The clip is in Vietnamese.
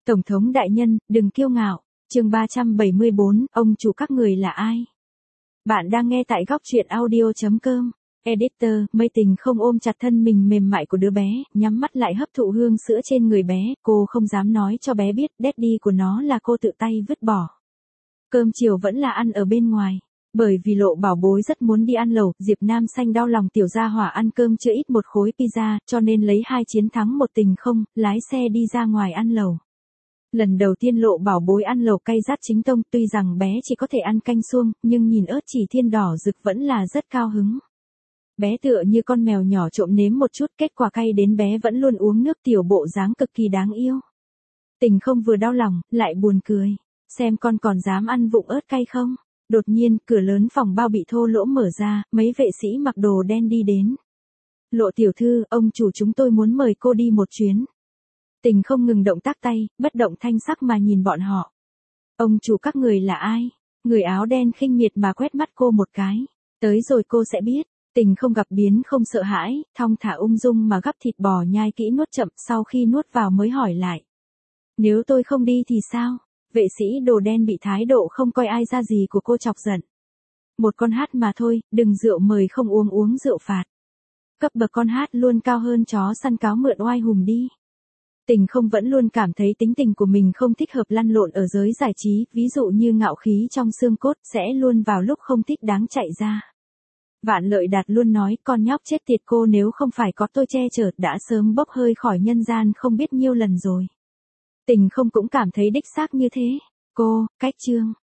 Tổng thống đại nhân, đừng kiêu ngạo. Chương 374, ông chủ các người là ai? Bạn đang nghe tại góc truyện audio.com. Editor, Mây Tình không ôm chặt thân mình mềm mại của đứa bé, nhắm mắt lại hấp thụ hương sữa trên người bé, cô không dám nói cho bé biết daddy của nó là cô tự tay vứt bỏ. Cơm chiều vẫn là ăn ở bên ngoài. Bởi vì Lộ bảo bối rất muốn đi ăn lẩu, Diệp Nam Xanh đau lòng tiểu gia hỏa ăn cơm chưa ít một khối pizza, cho nên lấy 2 chiến thắng 1 tình không, lái xe đi ra ngoài ăn lẩu. Lần đầu tiên Lộ bảo bối ăn lẩu cay rát chính tông, tuy rằng bé chỉ có thể ăn canh suông, nhưng nhìn ớt chỉ thiên đỏ rực vẫn là rất cao hứng. Bé tựa như con mèo nhỏ trộm nếm một chút, kết quả cay đến bé vẫn luôn uống nước tiểu bộ dáng cực kỳ đáng yêu. Tình không vừa đau lòng, lại buồn cười. Xem con còn dám ăn vụng ớt cay không? Đột nhiên, cửa lớn phòng bao bị thô lỗ mở ra, mấy vệ sĩ mặc đồ đen đi đến. Lộ tiểu thư, ông chủ chúng tôi muốn mời cô đi một chuyến. Tình không ngừng động tác tay, bất động thanh sắc mà nhìn bọn họ. Ông chủ các người là ai? Người áo đen khinh miệt mà quét mắt cô một cái. Tới rồi cô sẽ biết. Tình không gặp biến không sợ hãi, thong thả ung dung mà gắp thịt bò nhai kỹ nuốt chậm, sau khi nuốt vào mới hỏi lại. Nếu tôi không đi thì sao? Vệ sĩ đồ đen bị thái độ không coi ai ra gì của cô chọc giận. Một con hát mà thôi, đừng rượu mời không uống uống rượu phạt. Cấp bậc con hát luôn cao hơn chó săn cáo mượn oai hùng đi. Tình không vẫn luôn cảm thấy tính tình của mình không thích hợp lăn lộn ở giới giải trí, ví dụ như ngạo khí trong xương cốt sẽ luôn vào lúc không thích đáng chạy ra. Vạn Lợi Đạt luôn nói con nhóc chết tiệt cô nếu không phải có tôi che chở đã sớm bốc hơi khỏi nhân gian không biết nhiêu lần rồi. Tình không cũng cảm thấy đích xác như thế. Cô, cách chương.